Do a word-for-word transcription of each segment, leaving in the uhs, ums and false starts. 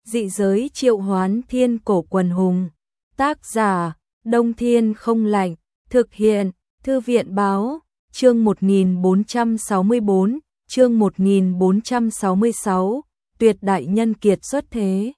Dị giới triệu hoán thiên cổ quần hùng. Tác giả, Đông Thiên Không Lạnh. Thực hiện, Thư viện Báo. Chương một nghìn bốn trăm sáu mươi bốn, chương một nghìn bốn trăm sáu mươi sáu, tuyệt đại nhân kiệt xuất thế.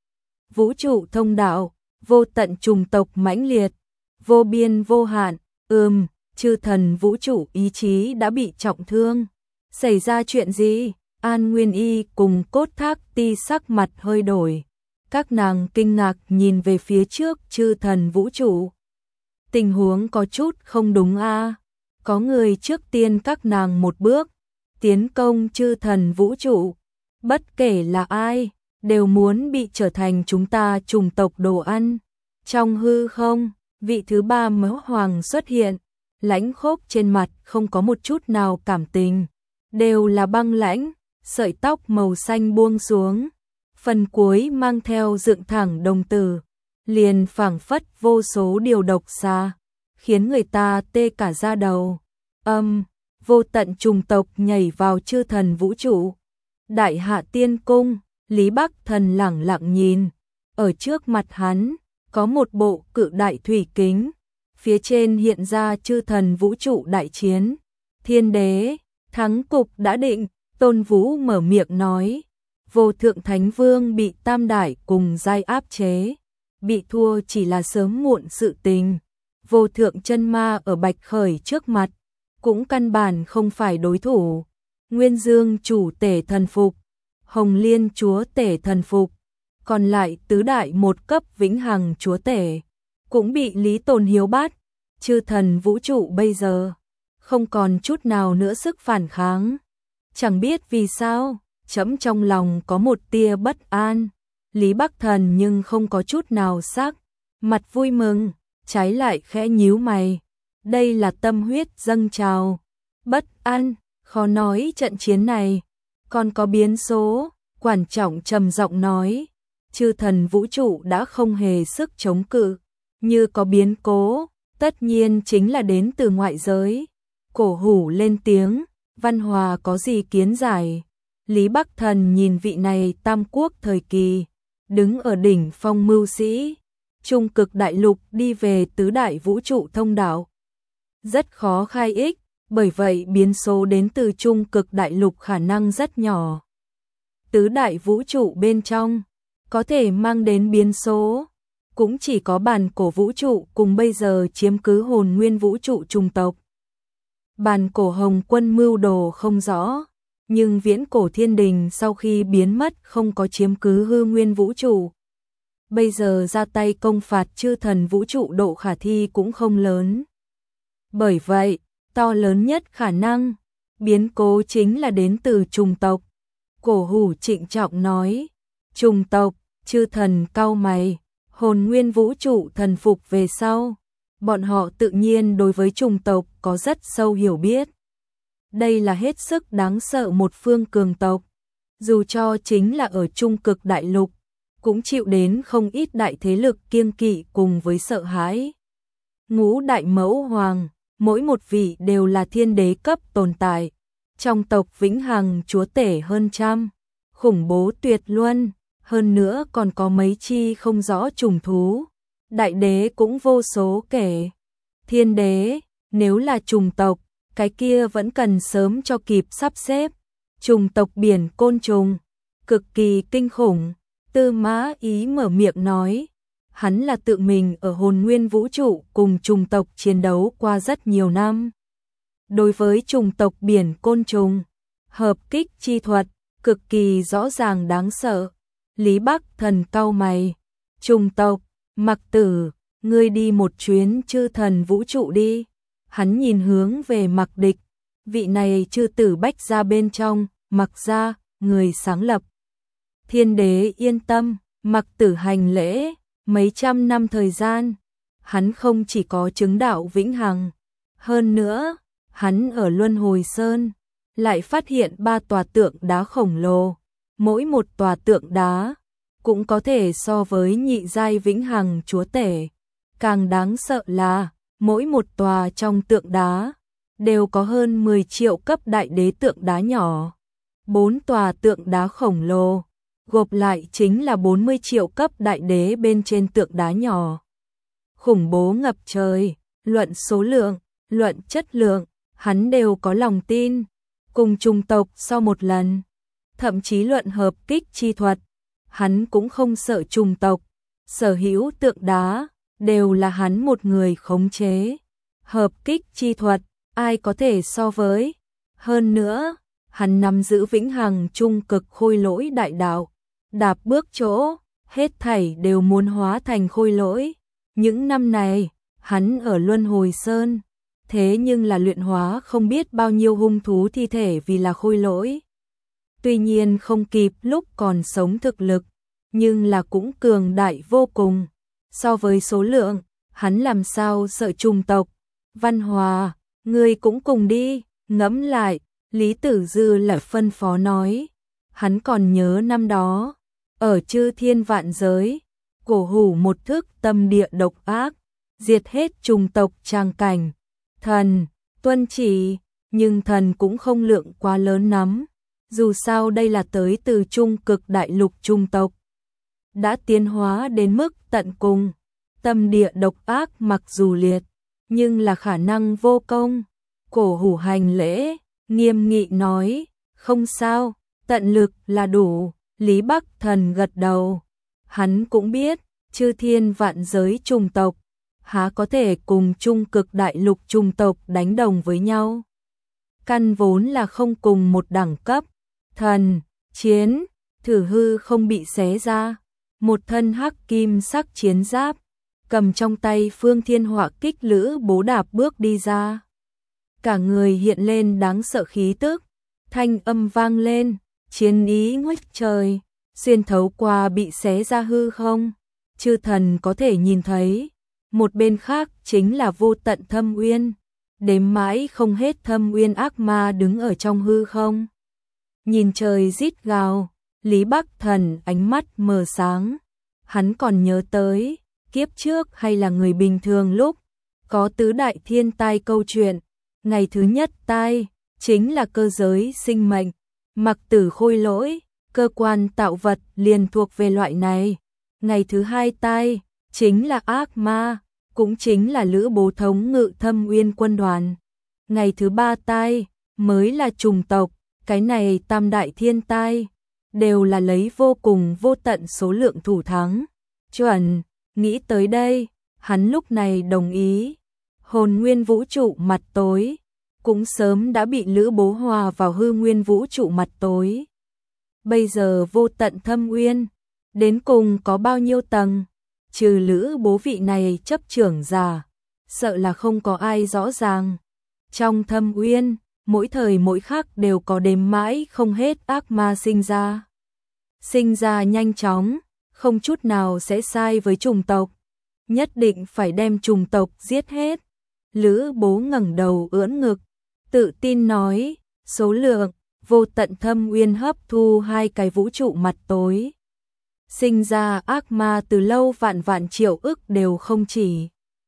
Vũ trụ thông đạo, vô tận trùng tộc mãnh liệt, vô biên vô hạn, ừm, chư thần vũ trụ ý chí đã bị trọng thương. Xảy ra chuyện gì? An Nguyên Y cùng Cốt Thác Ti sắc mặt hơi đổi. Các nàng kinh ngạc nhìn về phía trước chư thần vũ trụ. Tình huống có chút không đúng a. À? Có người trước tiên các nàng một bước, tiến công chư thần vũ trụ. Bất kể là ai, đều muốn bị trở thành chúng ta chủng tộc đồ ăn. Trong hư không, vị thứ ba mẫu hoàng xuất hiện, lãnh khốc trên mặt không có một chút nào cảm tình, đều là băng lãnh, sợi tóc màu xanh buông xuống, phần cuối mang theo dựng thẳng đồng tử, liền phảng phất vô số điều độc xa, khiến người ta tê cả da đầu. Âm, vô tận trùng tộc nhảy vào chư thần vũ trụ. Đại Hạ Tiên Cung, Lý Bắc Thần lẳng lặng nhìn, ở trước mặt hắn có một bộ cự đại thủy kính, phía trên hiện ra chư thần vũ trụ đại chiến. Thiên đế, thắng cục đã định, Tôn Vũ mở miệng nói. Vô thượng thánh vương bị tam đại cùng giai áp chế, bị thua chỉ là sớm muộn sự tình. Vô thượng chân ma ở Bạch Khởi trước mặt, cũng căn bản không phải đối thủ. Nguyên Dương chủ tể thần phục, Hồng Liên chúa tể thần phục, còn lại tứ đại một cấp vĩnh hằng chúa tể cũng bị Lý Tồn Hiếu bắt. Chư thần vũ trụ bây giờ không còn chút nào nữa sức phản kháng. Chẳng biết vì sao, trẫm trong lòng có một tia bất an. Lý Bắc Thần nhưng không có chút nào sắc mặt vui mừng, trái lại khẽ nhíu mày. Đây là tâm huyết dâng trào, bất an, khó nói trận chiến này còn có biến số. Quản trọng trầm giọng nói, chư thần vũ trụ đã không hề sức chống cự, như có biến cố, tất nhiên chính là đến từ ngoại giới. Cổ Hủ lên tiếng, Văn Hòa có gì kiến giải? Lý Bắc Thần nhìn vị này tam quốc thời kỳ, đứng ở đỉnh phong mưu sĩ, trung cực đại lục đi về tứ đại vũ trụ thông đạo. Rất khó khai ích, bởi vậy biến số đến từ trung cực đại lục khả năng rất nhỏ. Tứ đại vũ trụ bên trong, có thể mang đến biến số, cũng chỉ có bản cổ vũ trụ cùng bây giờ chiếm cứ hồn nguyên vũ trụ trùng tộc. Bản cổ Hồng Quân mưu đồ không rõ, nhưng viễn cổ thiên đình sau khi biến mất không có chiếm cứ hư nguyên vũ trụ. Bây giờ ra tay công phạt chư thần vũ trụ độ khả thi cũng không lớn. Bởi vậy, to lớn nhất khả năng, biến cố chính là đến từ trùng tộc. Cổ Hủ trịnh trọng nói, trùng tộc, chư thần cau mày, hồn nguyên vũ trụ thần phục về sau. Bọn họ tự nhiên đối với trùng tộc có rất sâu hiểu biết. Đây là hết sức đáng sợ một phương cường tộc. Dù cho chính là ở trung cực đại lục, cũng chịu đến không ít đại thế lực kiêng kỵ cùng với sợ hãi. Ngũ đại mẫu hoàng, mỗi một vị đều là thiên đế cấp tồn tại. Trong tộc vĩnh hằng chúa tể hơn trăm, khủng bố tuyệt luân, hơn nữa còn có mấy chi không rõ trùng thú. Đại đế cũng vô số kể. Thiên đế, nếu là trùng tộc, cái kia vẫn cần sớm cho kịp sắp xếp. Trùng tộc biển côn trùng, cực kỳ kinh khủng. Tư Mã Ý mở miệng nói, hắn là tự mình ở hồn nguyên vũ trụ cùng trùng tộc chiến đấu qua rất nhiều năm. Đối với trùng tộc biển côn trùng, hợp kích chi thuật, cực kỳ rõ ràng đáng sợ. Lý Bắc Thần cau mày, trùng tộc, Mặc Tử, ngươi đi một chuyến chư thần vũ trụ đi. Hắn nhìn hướng về Mặc Địch, vị này chư tử bách gia bên trong, Mặc gia, người sáng lập. Thiên đế yên tâm, Mặc Tử hành lễ, mấy trăm năm thời gian, hắn không chỉ có chứng đạo vĩnh hằng, hơn nữa, hắn ở Luân Hồi Sơn, lại phát hiện ba tòa tượng đá khổng lồ, mỗi một tòa tượng đá cũng có thể so với nhị giai vĩnh hằng chúa tể. Càng đáng sợ là, mỗi một tòa trong tượng đá đều có hơn mười triệu cấp đại đế tượng đá nhỏ. Bốn tòa tượng đá khổng lồ, gộp lại chính là bốn mươi triệu cấp đại đế bên trên tượng đá nhỏ. Khủng bố ngập trời, luận số lượng, luận chất lượng, hắn đều có lòng tin, cùng trùng tộc so một lần. Thậm chí luận hợp kích chi thuật, hắn cũng không sợ trùng tộc, sở hữu tượng đá, đều là hắn một người khống chế. Hợp kích chi thuật, ai có thể so với. Hơn nữa, hắn nắm giữ vĩnh hằng trung cực khôi lỗi đại đạo, đạp bước chỗ, hết thảy đều muốn hóa thành khôi lỗi. Những năm này, hắn ở Luân Hồi Sơn, thế nhưng là luyện hóa không biết bao nhiêu hung thú thi thể vì là khôi lỗi. Tuy nhiên không kịp lúc còn sống thực lực, nhưng là cũng cường đại vô cùng. So với số lượng, hắn làm sao sợ trùng tộc. Văn Hòa, ngươi cũng cùng đi, ngẫm lại, Lý Tử Dư lại phân phó nói. Hắn còn nhớ năm đó, ở Chư Thiên Vạn Giới, cổ hủ một thức tâm địa độc ác, diệt hết trùng tộc trang cảnh. Thần, tuân chỉ, nhưng thần cũng không lượng quá lớn lắm. Dù sao đây là tới từ trung cực đại lục trung tộc. Đã tiến hóa đến mức tận cùng. Tâm địa độc ác mặc dù liệt, nhưng là khả năng vô công. Cổ hủ hành lễ, nghiêm nghị nói, không sao, tận lực là đủ. Lý Bắc Thần gật đầu. Hắn cũng biết, Chư Thiên Vạn Giới trùng tộc, há có thể cùng trung cực đại lục trùng tộc đánh đồng với nhau. Căn vốn là không cùng một đẳng cấp. Thần, chiến, thử hư không bị xé ra. Một thân hắc kim sắc chiến giáp, cầm trong tay Phương Thiên Họa Kích Lữ Bố đạp bước đi ra. Cả người hiện lên đáng sợ khí tức, thanh âm vang lên, chiến ý ngút trời, xuyên thấu qua bị xé ra hư không. Chư thần có thể nhìn thấy, một bên khác chính là vô tận thâm uyên, đếm mãi không hết thâm uyên ác ma đứng ở trong hư không. Nhìn trời rít gào, Lý Bắc Thần ánh mắt mờ sáng. Hắn còn nhớ tới, kiếp trước hay là người bình thường lúc, có tứ đại thiên tai câu chuyện. Ngày thứ nhất tai, chính là cơ giới sinh mệnh, mặc tử khôi lỗi, cơ quan tạo vật liền thuộc về loại này. Ngày thứ hai tai, chính là ác ma, cũng chính là Lữ Bố thống ngự thâm uyên quân đoàn. Ngày thứ ba tai, mới là trùng tộc, cái này tam đại thiên tai, đều là lấy vô cùng vô tận số lượng thủ thắng. Chuẩn, nghĩ tới đây, hắn lúc này đồng ý. Hồn nguyên vũ trụ mặt tối, cũng sớm đã bị Lữ Bố hòa vào hư nguyên vũ trụ mặt tối. Bây giờ vô tận thâm uyên, đến cùng có bao nhiêu tầng, trừ Lữ Bố vị này chấp trưởng giả, sợ là không có ai rõ ràng. Trong thâm uyên, mỗi thời mỗi khắc đều có đếm mãi không hết ác ma sinh ra. Sinh ra nhanh chóng, không chút nào sẽ sai với trùng tộc. Nhất định phải đem trùng tộc giết hết. Lữ Bố ngẩng đầu ưỡn ngực, tự tin nói, số lượng, vô tận thâm uyên hấp thu hai cái vũ trụ mặt tối. Sinh ra ác ma từ lâu vạn vạn triệu ức đều không chỉ.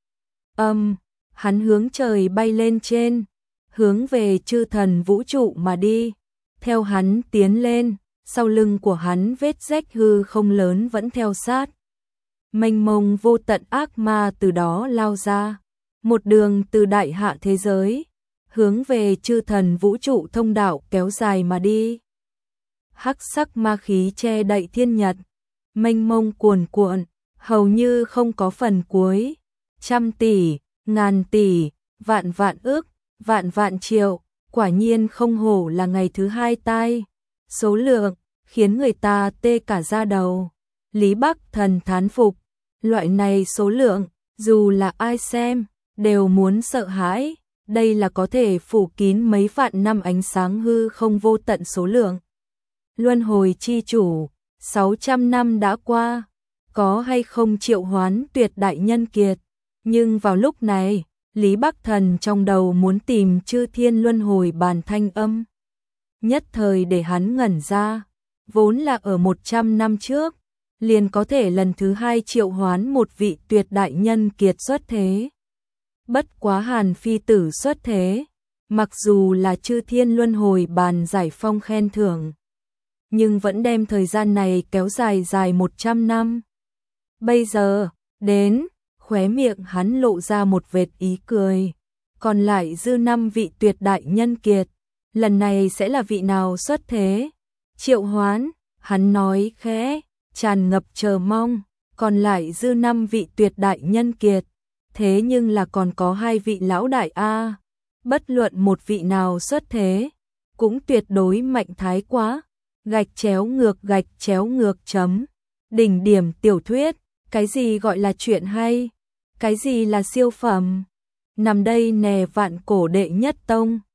Âm, hắn hướng trời bay lên trên, hướng về chư thần vũ trụ mà đi. Theo hắn tiến lên, sau lưng của hắn vết rách hư không lớn vẫn theo sát. Mênh mông vô tận ác ma từ đó lao ra, một đường từ đại hạ thế giới, hướng về chư thần vũ trụ thông đạo kéo dài mà đi. Hắc sắc ma khí che đậy thiên nhật, mênh mông cuồn cuộn, hầu như không có phần cuối. Trăm tỷ, ngàn tỷ, vạn vạn ức, vạn vạn triệu, quả nhiên không hổ là ngày thứ hai tai. Số lượng, khiến người ta tê cả da đầu. Lý Bắc Thần thán phục, loại này số lượng, dù là ai xem, đều muốn sợ hãi. Đây là có thể phủ kín mấy vạn năm ánh sáng hư không vô tận số lượng. Luân hồi chi chủ, sáu trăm năm đã qua, có hay không triệu hoán tuyệt đại nhân kiệt. Nhưng vào lúc này, Lý Bắc Thần trong đầu muốn tìm chư thiên luân hồi bàn thanh âm. Nhất thời để hắn ngẩn ra, vốn là ở một trăm năm trước, liền có thể lần thứ hai triệu hoán một vị tuyệt đại nhân kiệt xuất thế. Bất quá Hàn Phi Tử xuất thế, mặc dù là chư thiên luân hồi bàn giải phong khen thưởng, nhưng vẫn đem thời gian này kéo dài dài một trăm năm. Bây giờ, đến, khóe miệng hắn lộ ra một vệt ý cười. Còn lại dư năm vị tuyệt đại nhân kiệt, lần này sẽ là vị nào xuất thế? Triệu Hoán, hắn nói khẽ, tràn ngập chờ mong, còn lại dư năm vị tuyệt đại nhân kiệt, thế nhưng là còn có hai vị lão đại a, bất luận một vị nào xuất thế, cũng tuyệt đối mạnh thái quá. Gạch chéo ngược gạch chéo ngược chấm. Đỉnh điểm tiểu thuyết, cái gì gọi là chuyện hay? Cái gì là siêu phẩm? Nằm đây nè vạn cổ đệ nhất tông.